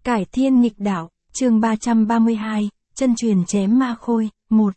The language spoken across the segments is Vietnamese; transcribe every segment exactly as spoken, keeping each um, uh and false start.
Cải thiên nghịch đạo, chương ba trăm ba mươi hai, chân truyền chém ma khôi, một.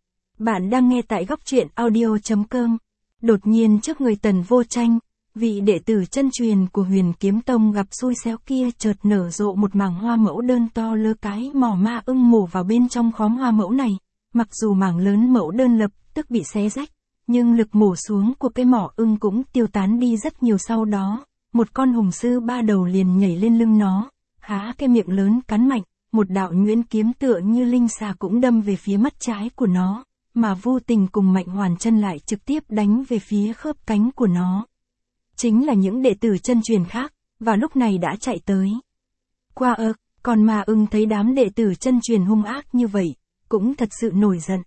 Bạn đang nghe tại góc truyện audio.com. Đột nhiên trước người Tần Vô Tranh, vị đệ tử chân truyền của Huyền Kiếm Tông gặp xui xéo kia chợt nở rộ một mảng hoa mẫu đơn to lơ cái mỏ ma ưng mổ vào bên trong khóm hoa mẫu này. Mặc dù mảng lớn mẫu đơn lập tức bị xé rách, nhưng lực mổ xuống của cái mỏ ưng cũng tiêu tán đi rất nhiều. Sau đó, một con hùng sư ba đầu liền nhảy lên lưng nó, há cái miệng lớn cắn mạnh, một đạo nhuyễn kiếm tựa như linh xà cũng đâm về phía mắt trái của nó, mà Vu Tình cùng Mạnh Hoàn chân lại trực tiếp đánh về phía khớp cánh của nó. Chính là những đệ tử chân truyền khác, và lúc này đã chạy tới. Qua ơ, còn ma ưng thấy đám đệ tử chân truyền hung ác như vậy, cũng thật sự nổi giận.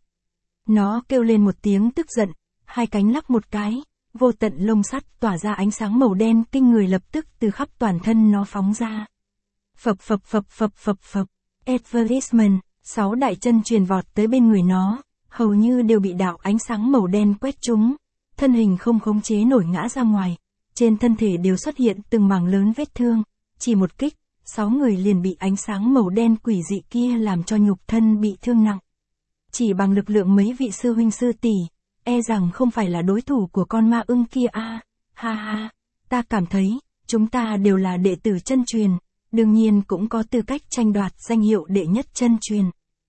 Nó kêu lên một tiếng tức giận, hai cánh lắc một cái, vô tận lông sắt tỏa ra ánh sáng màu đen kinh người lập tức từ khắp toàn thân nó phóng ra. Phập phập phập phập phập phập, Advertisement, sáu đại chân truyền vọt tới bên người nó, hầu như đều bị đạo ánh sáng màu đen quét trúng, thân hình không khống chế nổi ngã ra ngoài, trên thân thể đều xuất hiện từng mảng lớn vết thương, chỉ một kích, sáu người liền bị ánh sáng màu đen quỷ dị kia làm cho nhục thân bị thương nặng. Chỉ bằng lực lượng mấy vị sư huynh sư tỷ, e rằng không phải là đối thủ của con ma ưng kia a. À, ha ha, ta cảm thấy, chúng ta đều là đệ tử chân truyền, đương nhiên cũng có tư cách tranh đoạt danh hiệu đệ nhất chân truyền.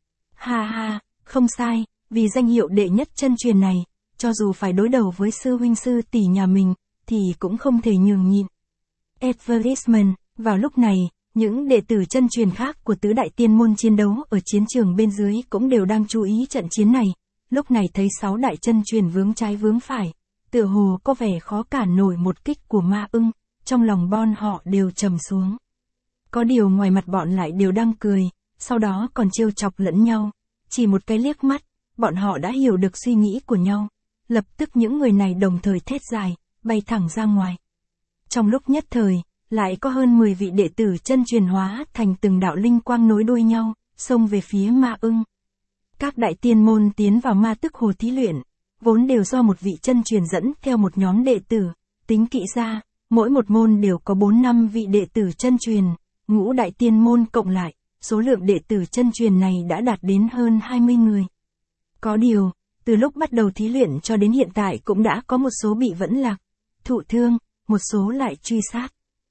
Ha ha, không sai, vì danh hiệu đệ nhất chân truyền này, cho dù phải đối đầu với sư huynh sư tỷ nhà mình, thì cũng không thể nhường nhịn. Advertisement, vào lúc này, những đệ tử chân truyền khác của tứ đại tiên môn chiến đấu ở chiến trường bên dưới cũng đều đang chú ý trận chiến này, lúc này thấy sáu đại chân truyền vướng trái vướng phải, tựa hồ có vẻ khó cản nổi một kích của ma ưng, trong lòng bọn họ đều trầm xuống. Có điều ngoài mặt bọn lại đều đang cười, sau đó còn trêu chọc lẫn nhau, chỉ một cái liếc mắt, bọn họ đã hiểu được suy nghĩ của nhau, lập tức những người này đồng thời thét dài, bay thẳng ra ngoài. Trong lúc nhất thời, lại có hơn mười vị đệ tử chân truyền hóa thành từng đạo linh quang nối đuôi nhau, xông về phía ma ưng. Các đại tiên môn tiến vào ma tức hồ thí luyện, vốn đều do một vị chân truyền dẫn theo một nhóm đệ tử, tính kỹ ra, mỗi một môn đều có bốn năm vị đệ tử chân truyền, ngũ đại tiên môn cộng lại, số lượng đệ tử chân truyền này đã đạt đến hơn hai mươi người. Có điều, từ lúc bắt đầu thí luyện cho đến hiện tại cũng đã có một số bị vẫn lạc, thụ thương, một số lại truy sát.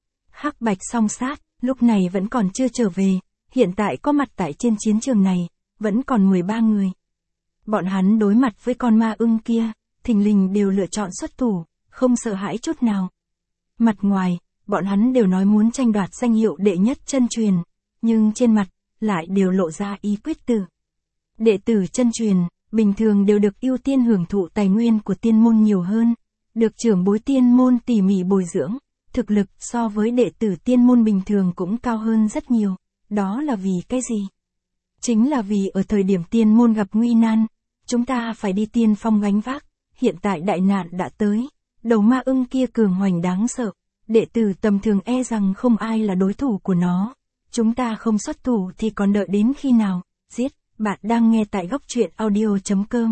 Hắc Bạch Song Sát, lúc này vẫn còn chưa trở về, hiện tại có mặt tại trên chiến trường này, vẫn còn mười ba người. Bọn hắn đối mặt với con ma ưng kia, thình lình đều lựa chọn xuất thủ, không sợ hãi chút nào. Mặt ngoài, bọn hắn đều nói muốn tranh đoạt danh hiệu đệ nhất chân truyền, nhưng trên mặt, lại đều lộ ra ý quyết tử. Đệ tử chân truyền, bình thường đều được ưu tiên hưởng thụ tài nguyên của tiên môn nhiều hơn, được trưởng bối tiên môn tỉ mỉ bồi dưỡng, thực lực so với đệ tử tiên môn bình thường cũng cao hơn rất nhiều. Đó là vì cái gì? Chính là vì ở thời điểm tiên môn gặp nguy nan, chúng ta phải đi tiên phong gánh vác, hiện tại đại nạn đã tới, đầu ma ưng kia cường hoành đáng sợ, đệ tử tầm thường e rằng không ai là đối thủ của nó, chúng ta không xuất thủ thì còn đợi đến khi nào, giết. Bạn đang nghe tại góc truyện audio.com.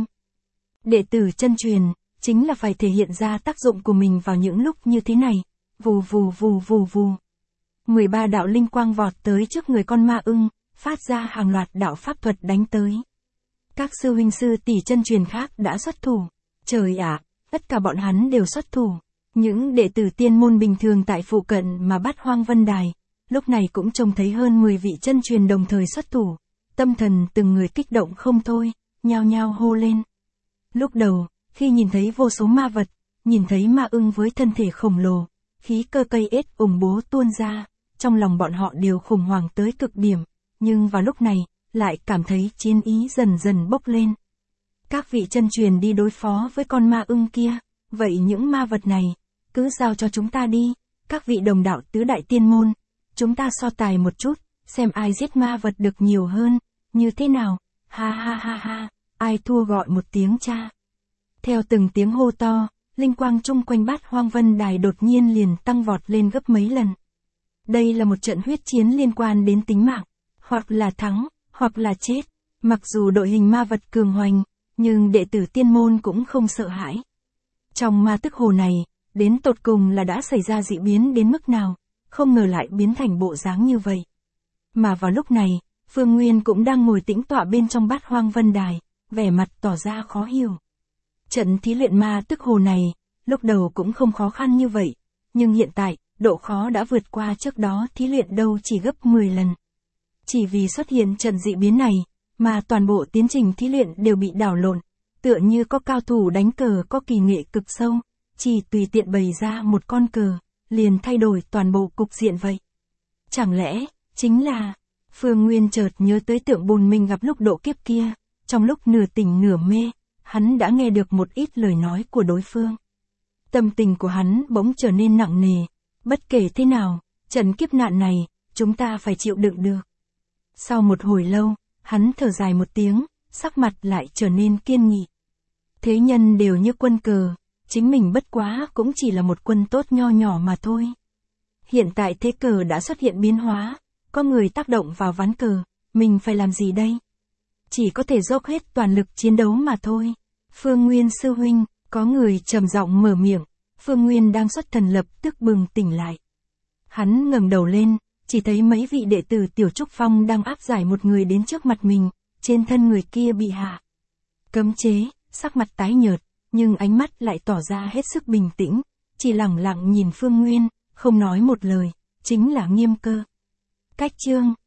Đệ tử chân truyền, chính là phải thể hiện ra tác dụng của mình vào những lúc như thế này, vù vù vù vù vù. mười ba đạo linh quang vọt tới trước người con ma ưng, phát ra hàng loạt đạo pháp thuật đánh tới. Các sư huynh sư tỷ chân truyền khác đã xuất thủ, trời ạ, tất cả bọn hắn đều xuất thủ. Những đệ tử tiên môn bình thường tại phụ cận mà bắt Hoang Vân Đài, lúc này cũng trông thấy hơn mười vị chân truyền đồng thời xuất thủ. Tâm thần từng người kích động không thôi, nhao nhao hô lên. Lúc đầu, khi nhìn thấy vô số ma vật, nhìn thấy ma ưng với thân thể khổng lồ, khí cơ cây ết ủng bố tuôn ra, trong lòng bọn họ đều khủng hoảng tới cực điểm, nhưng vào lúc này, lại cảm thấy chiến ý dần dần bốc lên. Các vị chân truyền đi đối phó với con ma ưng kia, vậy những ma vật này, cứ giao cho chúng ta đi, các vị đồng đạo tứ đại tiên môn, chúng ta so tài một chút, xem ai giết ma vật được nhiều hơn. Như thế nào? Ha ha ha ha, ai thua gọi một tiếng cha. Theo từng tiếng hô to, linh quang chung quanh bát Hoang Vân Đài đột nhiên liền tăng vọt lên gấp mấy lần. Đây là một trận huyết chiến liên quan đến tính mạng, hoặc là thắng, hoặc là chết. Mặc dù đội hình ma vật cường hoành, nhưng đệ tử tiên môn cũng không sợ hãi. Trong ma tức hồ này, đến tột cùng là đã xảy ra dị biến đến mức nào, không ngờ lại biến thành bộ dáng như vậy. Mà vào lúc này, Phương Nguyên cũng đang ngồi tĩnh tọa bên trong Bát Hoang Vân Đài, vẻ mặt tỏ ra khó hiểu. Trận thí luyện ma tức hồ này, lúc đầu cũng không khó khăn như vậy, nhưng hiện tại, độ khó đã vượt qua trước đó thí luyện đâu chỉ gấp mười lần. Chỉ vì xuất hiện trận dị biến này, mà toàn bộ tiến trình thí luyện đều bị đảo lộn, tựa như có cao thủ đánh cờ có kỳ nghệ cực sâu, chỉ tùy tiện bày ra một con cờ, liền thay đổi toàn bộ cục diện vậy. Chẳng lẽ, chính là, Phương Nguyên chợt nhớ tới tượng bùn mình gặp lúc độ kiếp kia, trong lúc nửa tỉnh nửa mê, hắn đã nghe được một ít lời nói của đối phương. Tâm tình của hắn bỗng trở nên nặng nề, bất kể thế nào, trận kiếp nạn này, chúng ta phải chịu đựng được. Sau một hồi lâu, hắn thở dài một tiếng, sắc mặt lại trở nên kiên nghị. Thế nhân đều như quân cờ, chính mình bất quá cũng chỉ là một quân tốt nho nhỏ mà thôi. Hiện tại thế cờ đã xuất hiện biến hóa, có người tác động vào ván cờ, mình phải làm gì đây? Chỉ có thể dốc hết toàn lực chiến đấu mà thôi. Phương Nguyên sư huynh, có người trầm giọng mở miệng, Phương Nguyên đang xuất thần lập tức bừng tỉnh lại. Hắn ngẩng đầu lên, chỉ thấy mấy vị đệ tử Tiểu Trúc Phong đang áp giải một người đến trước mặt mình, trên thân người kia bị hạ cấm chế, sắc mặt tái nhợt, nhưng ánh mắt lại tỏ ra hết sức bình tĩnh, chỉ lẳng lặng nhìn Phương Nguyên, không nói một lời, chính là Nghiêm Cơ. Cách chương